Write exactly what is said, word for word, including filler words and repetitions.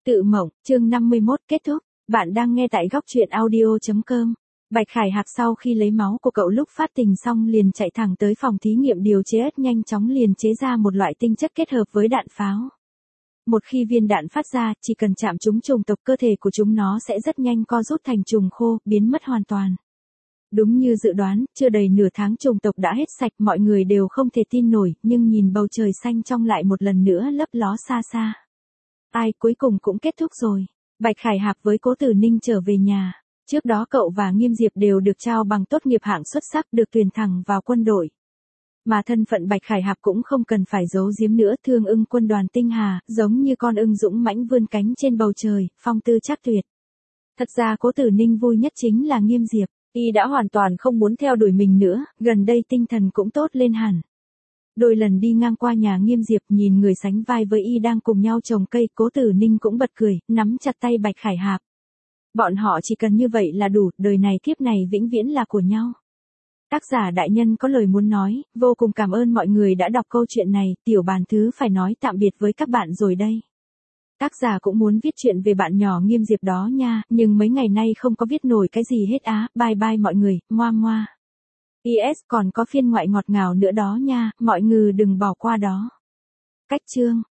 Tự mộng, chương năm mươi mốt kết thúc. Bạn đang nghe tại góc truyện audio chấm com. Bạch Khải Hạc sau khi lấy máu của cậu lúc phát tình xong liền chạy thẳng tới phòng thí nghiệm điều chế ớt, nhanh chóng liền chế ra một loại tinh chất kết hợp với đạn pháo. Một khi viên đạn phát ra, chỉ cần chạm trúng trùng tộc, cơ thể của chúng nó sẽ rất nhanh co rút thành trùng khô, biến mất hoàn toàn. Đúng như dự đoán, chưa đầy nửa tháng trùng tộc đã hết sạch, mọi người đều không thể tin nổi, nhưng nhìn bầu trời xanh trong lại một lần nữa lấp ló xa xa. Ai, cuối cùng cũng kết thúc rồi. Bạch Khải Hạc với Cố Tử Ninh trở về nhà. Trước đó cậu và Nghiêm Diệp đều được trao bằng tốt nghiệp hạng xuất sắc, được tuyển thẳng vào quân đội. Mà thân phận Bạch Khải Hạc cũng không cần phải giấu giếm nữa, Thương Ưng quân đoàn Tinh Hà, giống như con ưng dũng mãnh vươn cánh trên bầu trời, phong tư trác tuyệt. Thật ra Cố Tử Ninh vui nhất chính là Nghiêm Diệp, y đã hoàn toàn không muốn theo đuổi mình nữa, gần đây tinh thần cũng tốt lên hẳn. Đôi lần đi ngang qua nhà Nghiêm Diệp, nhìn người sánh vai với y đang cùng nhau trồng cây, Cố Tử Ninh cũng bật cười, nắm chặt tay Bạch Khải Hạc. Bọn họ chỉ cần như vậy là đủ, đời này kiếp này vĩnh viễn là của nhau. Tác giả đại nhân có lời muốn nói, vô cùng cảm ơn mọi người đã đọc câu chuyện này, tiểu bàn thứ phải nói tạm biệt với các bạn rồi đây. Tác giả cũng muốn viết chuyện về bạn nhỏ Nghiêm Diệp đó nha, nhưng mấy ngày nay không có viết nổi cái gì hết á, bye bye mọi người, ngoa ngoa. pê ét còn có phiên ngoại ngọt ngào nữa đó nha, mọi người đừng bỏ qua đó. Cách chương